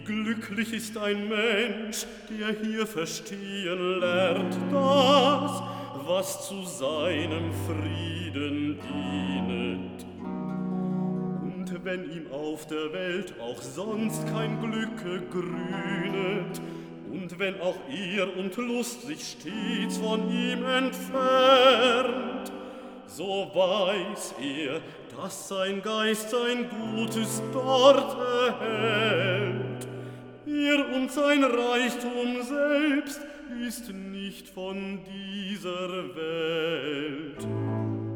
glücklich ist ein Mensch, der hier verstehen lernt, das, was zu seinem Frieden dienet. Und wenn ihm auf der Welt auch sonst kein Glücke grünet, und wenn auch Ehr und Lust sich stets von ihm entfernt, so weiß er, dass sein Geist sein Gutes dort erhält. Er und sein Reichtum selbst ist nicht von dieser Welt.